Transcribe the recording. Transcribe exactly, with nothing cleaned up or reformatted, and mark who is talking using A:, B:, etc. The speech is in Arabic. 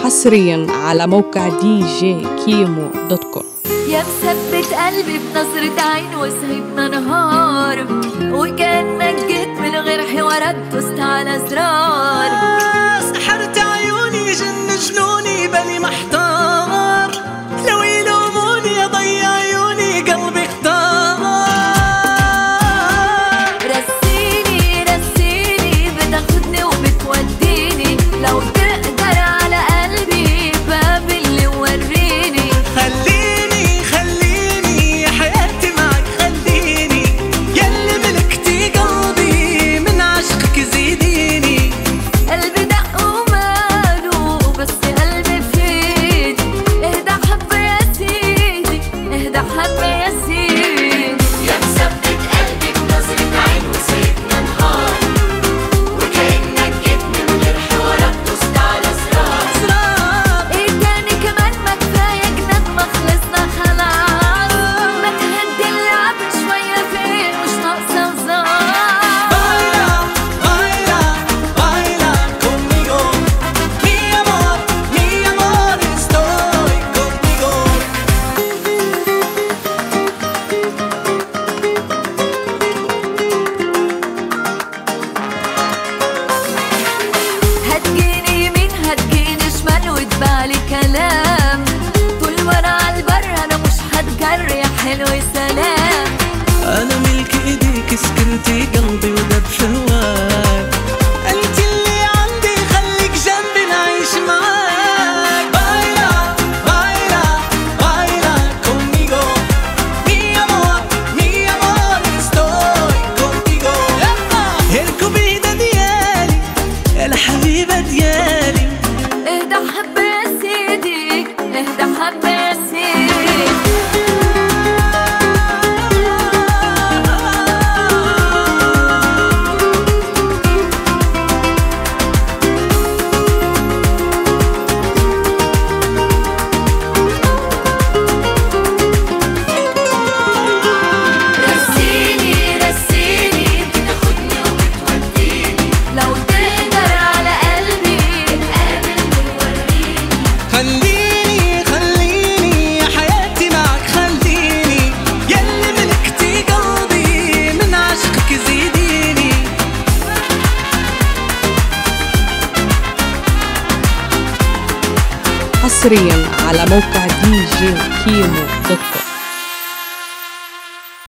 A: حصريا على موقع دي جي كيمو دوت كوم.
B: يا مثبت قلبي بنظرة عين وسهبنا نهار، وكأنك جيت من غير حوارات دوست على زرار.
C: سحرت عيوني جن جنوني بالي محتار، لو يلوموني اضيع عيوني قلبي اختار.
B: رسيني رسيني بتاخدني وبتوديني، لو تقدر على قلبي باب اللي وريني.
C: خليني خليني حياتي معك، خليني يلي ملكتي قلبي من عشقك زيديني.
B: قلبي دق وماله بس قلبي في ايدي، اهدى حبة يا سيدي اهدى حبة يا سيدي.
D: يا مثبت قلبي بنظرة عين وسايبنا نهار، وكأنك جيت من غير حوارات دوست على زرار.
C: زرار
B: ايه تاني كمان ما كفاية جنان ما خلصنا خلاص، ما تهدي اللعب شوية فين مش ناقصة وزار.
C: baila, baila, baila conmigo, mi amor, mi amor, estoy contigo.
B: هتجيني يمين هتجيني شمال وتبالي كلام، طول ما انا عالبر انا مش هتجري يا حلو سلام.
C: أنا ملك إيديك سكنتي قلبي ودب في هواك، أنت اللي عندي خليك جنبي نعيش معاك. baila, baila, baila conmigo, mi amor, mi amor, estoy contigo. الكوبيدة ديالي الحبيبة ديالي.
B: اهدى حبة يا سيدي اهدى حبة يا سيدي. رسيني رسيني بتاخدني وبتوديني، لو تقدر على قلبي قابل ووريني.
C: خليني خليني حياتي معك، خليني يلي ملكتي قلبي من عشقك زيديني.
A: حصريا على موقع دي جي كيمو